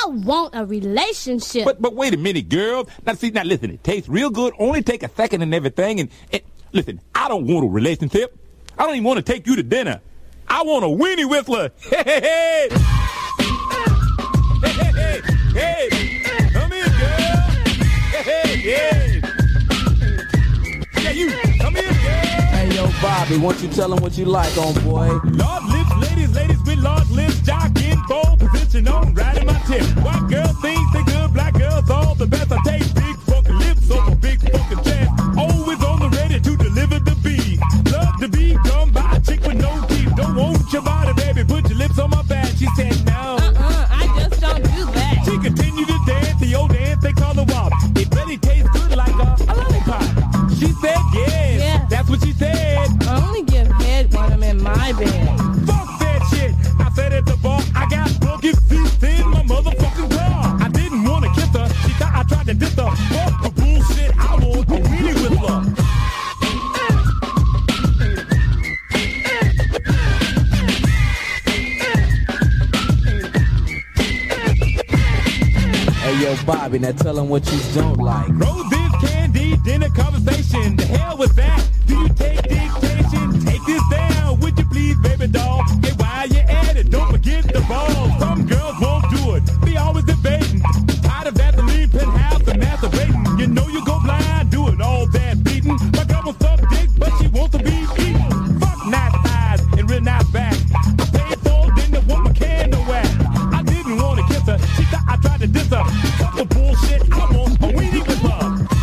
want a relationship. But wait a minute, girl. Now listen, it tastes real good. Only take a second and everything. And listen, I don't want a relationship. I don't even want to take you to dinner. I want a weenie whistler. Hey, hey, hey. Hey, hey, hey, hey. Come here, girl. Hey, hey, hey. Yeah, you. Come here, girl. Hey, yo, Bobby, won't you tell him what you like, homeboy? Large lips, ladies with large lips, jogging, pole position on, riding my tip. White girl thinks they good, black girls all the best. I take big fucking lips over big fucking chest. Always on the ready to deliver the beat. Love the beat, come by a chick with no teeth. Don't want your body, baby, put your lips on my back. She said no. I just don't do that. She continued to dance, the old dance they call the wop. It really tastes good like a lollipop. She said yes, yeah. That's what she said. I only give head when I'm in my bed. Fuck that shit. I said at the bar, I got broken seats in my motherfucking car. I didn't want to kiss her. She thought I tried to diss her. Fuck the bullshit. I want a weenie whistler. Hey, yo, Bobby, now tell him what you don't like. Roses, candy, dinner conversation. The hell was that? Do you take dictation? Take this down, would you please, baby doll? Hey, while you at it, don't forget the ball. Some girls won't do it. Be always debating. Tired of Vaseline, penthouse, and masturbating. You know you go blind, doing all that beating. My girl wants some dick, but she wants to be eaten. Fuck nice thighs and real nice back. I paid for it, didn't want my candle whack. I didn't want to kiss her. She thought I tried to diss her. Fuck the bullshit, I want a weenie with her.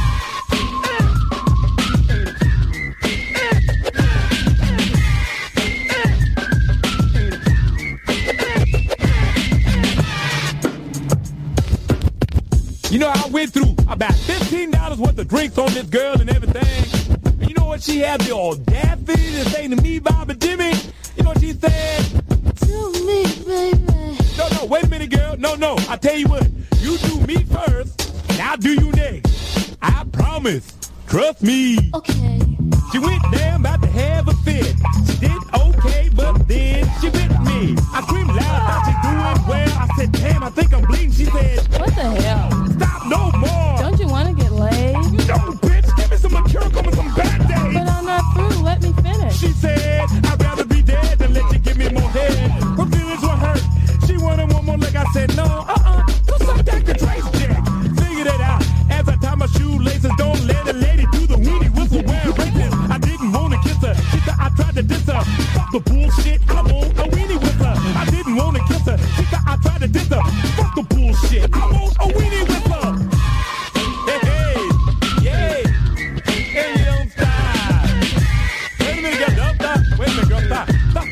You know, I went through about $15 worth of drinks on this girl and everything. And you know what she had the audacity to say to me, Bobby Jimmy? You know what she said? To me, baby. No, wait a minute, girl. No. I tell you what. You do me first, and I'll do you next. I promise. Trust me. Okay. She went down about to have a fit. She did okay, but then she bit me. I screamed loud, thought she doing well. I said, damn, I think I'm bleeding. She said, What the hell? stop no more. Don't you want to get laid? No, bitch, give me some Mercuric on some bad days. But I'm not through. Let me finish. She said, I'd rather be dead than let you give me more head. Her feelings were hurt. She wanted one more leg. I said, no, do some Dr. Trace Jack. Figured it out. As I tie my shoelaces, don't let a lady do the weenie whistle wearing braces. I didn't want to kiss her. She thought I tried to diss her. Fuck the bullshit. I want a weenie whistler. I didn't want to kiss her. She thought I tried to diss her. Fuck the bullshit. I want a weenie whistler. Hey, hey, yeah. Hey, you don't stop. Wait a minute, girl. Don't stop. Wait a minute, girl. Stop. Stop.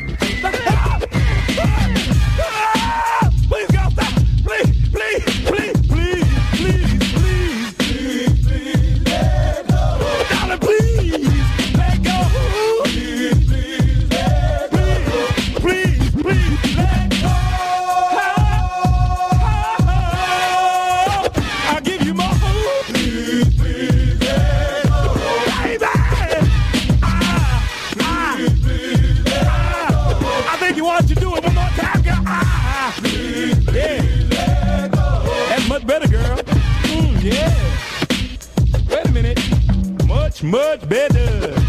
Please, girl, stop. Please. Let go. Darling, please. Let go. Please, let go. Please, let go. I'll give you more. Please, let go. Baby. I think you want you do it one more time, girl. Yeah. That's much better, girl. Yeah. Wait a minute. Much better.